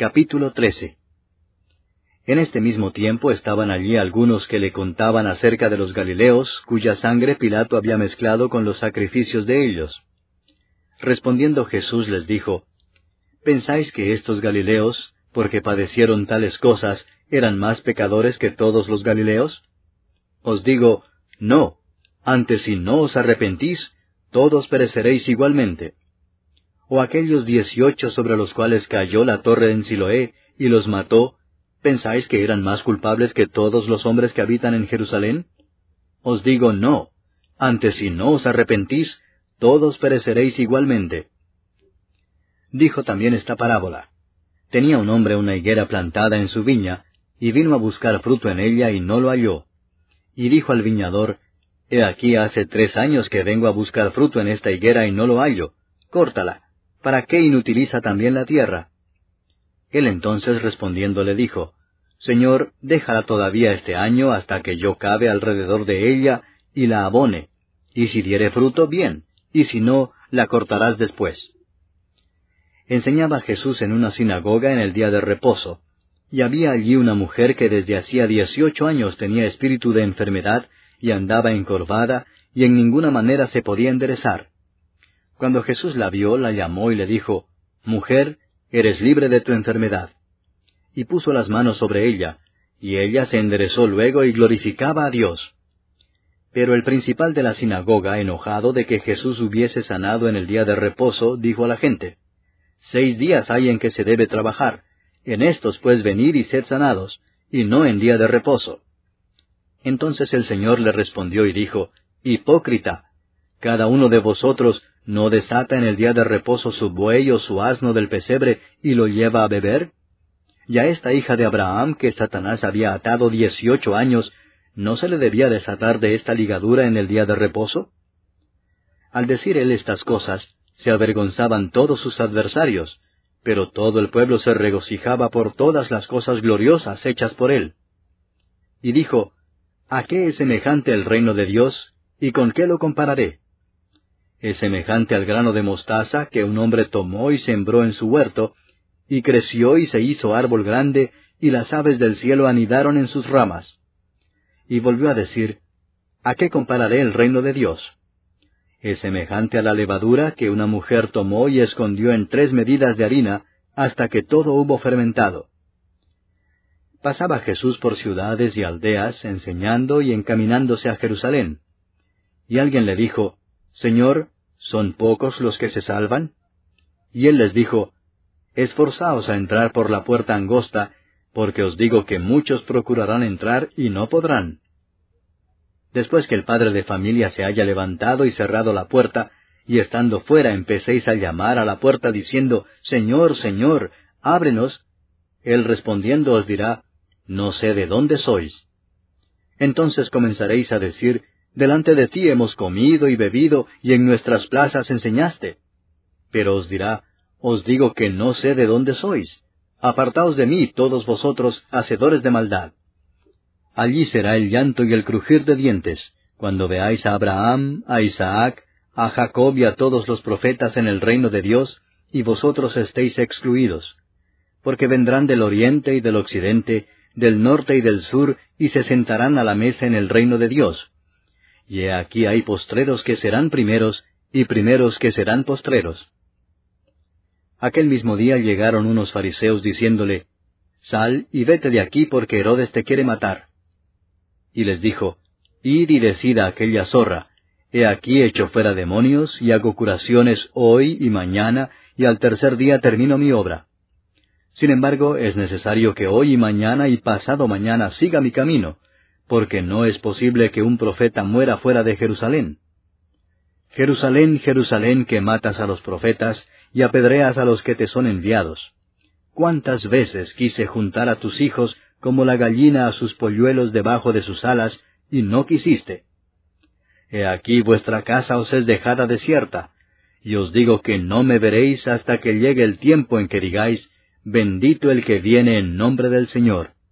Capítulo 13. En este mismo tiempo estaban allí algunos que le contaban acerca de los Galileos, cuya sangre Pilato había mezclado con los sacrificios de ellos. Respondiendo Jesús les dijo, ¿pensáis que estos Galileos, porque padecieron tales cosas, eran más pecadores que todos los Galileos? Os digo, no, antes si no os arrepentís, todos pereceréis igualmente. ¿O aquellos 18 sobre los cuales cayó la torre en Siloé y los mató, pensáis que eran más culpables que todos los hombres que habitan en Jerusalén? Os digo, no, antes si no os arrepentís, todos pereceréis igualmente. Dijo también esta parábola. Tenía un hombre una higuera plantada en su viña, y vino a buscar fruto en ella y no lo halló. Y dijo al viñador, He aquí hace 3 años que vengo a buscar fruto en esta higuera y no lo hallo. Córtala. ¿Para qué inutiliza también la tierra? Él entonces respondiendo le dijo, Señor, déjala todavía este año hasta que yo cabe alrededor de ella y la abone, y si diere fruto, bien, y si no, la cortarás después. Enseñaba Jesús en una sinagoga en el día de reposo, y había allí una mujer que desde hacía 18 años tenía espíritu de enfermedad, y andaba encorvada, y en ninguna manera se podía enderezar. Cuando Jesús la vio, la llamó y le dijo, Mujer, eres libre de tu enfermedad. Y puso las manos sobre ella, y ella se enderezó luego y glorificaba a Dios. Pero el principal de la sinagoga, enojado de que Jesús hubiese sanado en el día de reposo, dijo a la gente, 6 días hay en que se debe trabajar, en estos pues venid y sed sanados, y no en día de reposo. Entonces el Señor le respondió y dijo, Hipócrita, cada uno de vosotros ¿no desata en el día de reposo su buey o su asno del pesebre y lo lleva a beber? Y a esta hija de Abraham, que Satanás había atado 18 años, ¿no se le debía desatar de esta ligadura en el día de reposo? Al decir él estas cosas, se avergonzaban todos sus adversarios, pero todo el pueblo se regocijaba por todas las cosas gloriosas hechas por él. Y dijo, ¿a qué es semejante el reino de Dios, y con qué lo compararé? Es semejante al grano de mostaza que un hombre tomó y sembró en su huerto, y creció y se hizo árbol grande, y las aves del cielo anidaron en sus ramas. Y volvió a decir, ¿a qué compararé el reino de Dios? Es semejante a la levadura que una mujer tomó y escondió en 3 medidas de harina, hasta que todo hubo fermentado. Pasaba Jesús por ciudades y aldeas, enseñando y encaminándose a Jerusalén. Y alguien le dijo, Señor, ¿son pocos los que se salvan? Y él les dijo, Esforzaos a entrar por la puerta angosta, porque os digo que muchos procurarán entrar y no podrán. Después que el padre de familia se haya levantado y cerrado la puerta, y estando fuera empecéis a llamar a la puerta diciendo, Señor, Señor, ábrenos, él respondiendo os dirá, No sé de dónde sois. Entonces comenzaréis a decir, Delante de ti hemos comido y bebido, y en nuestras plazas enseñaste. Pero os dirá, Os digo que no sé de dónde sois. Apartaos de mí, todos vosotros, hacedores de maldad. Allí será el llanto y el crujir de dientes, cuando veáis a Abraham, a Isaac, a Jacob y a todos los profetas en el reino de Dios, y vosotros estéis excluidos. Porque vendrán del oriente y del occidente, del norte y del sur, y se sentarán a la mesa en el reino de Dios. Y he aquí hay postreros que serán primeros, y primeros que serán postreros. Aquel mismo día llegaron unos fariseos diciéndole, Sal y vete de aquí porque Herodes te quiere matar. Y les dijo, Id y decid a aquella zorra, He aquí echo fuera demonios, y hago curaciones hoy y mañana, y al tercer día termino mi obra. Sin embargo, es necesario que hoy y mañana y pasado mañana siga mi camino, porque no es posible que un profeta muera fuera de Jerusalén. Jerusalén, Jerusalén, que matas a los profetas, y apedreas a los que te son enviados. ¿Cuántas veces quise juntar a tus hijos como la gallina a sus polluelos debajo de sus alas, y no quisiste? He aquí vuestra casa os es dejada desierta, y os digo que no me veréis hasta que llegue el tiempo en que digáis, Bendito el que viene en nombre del Señor.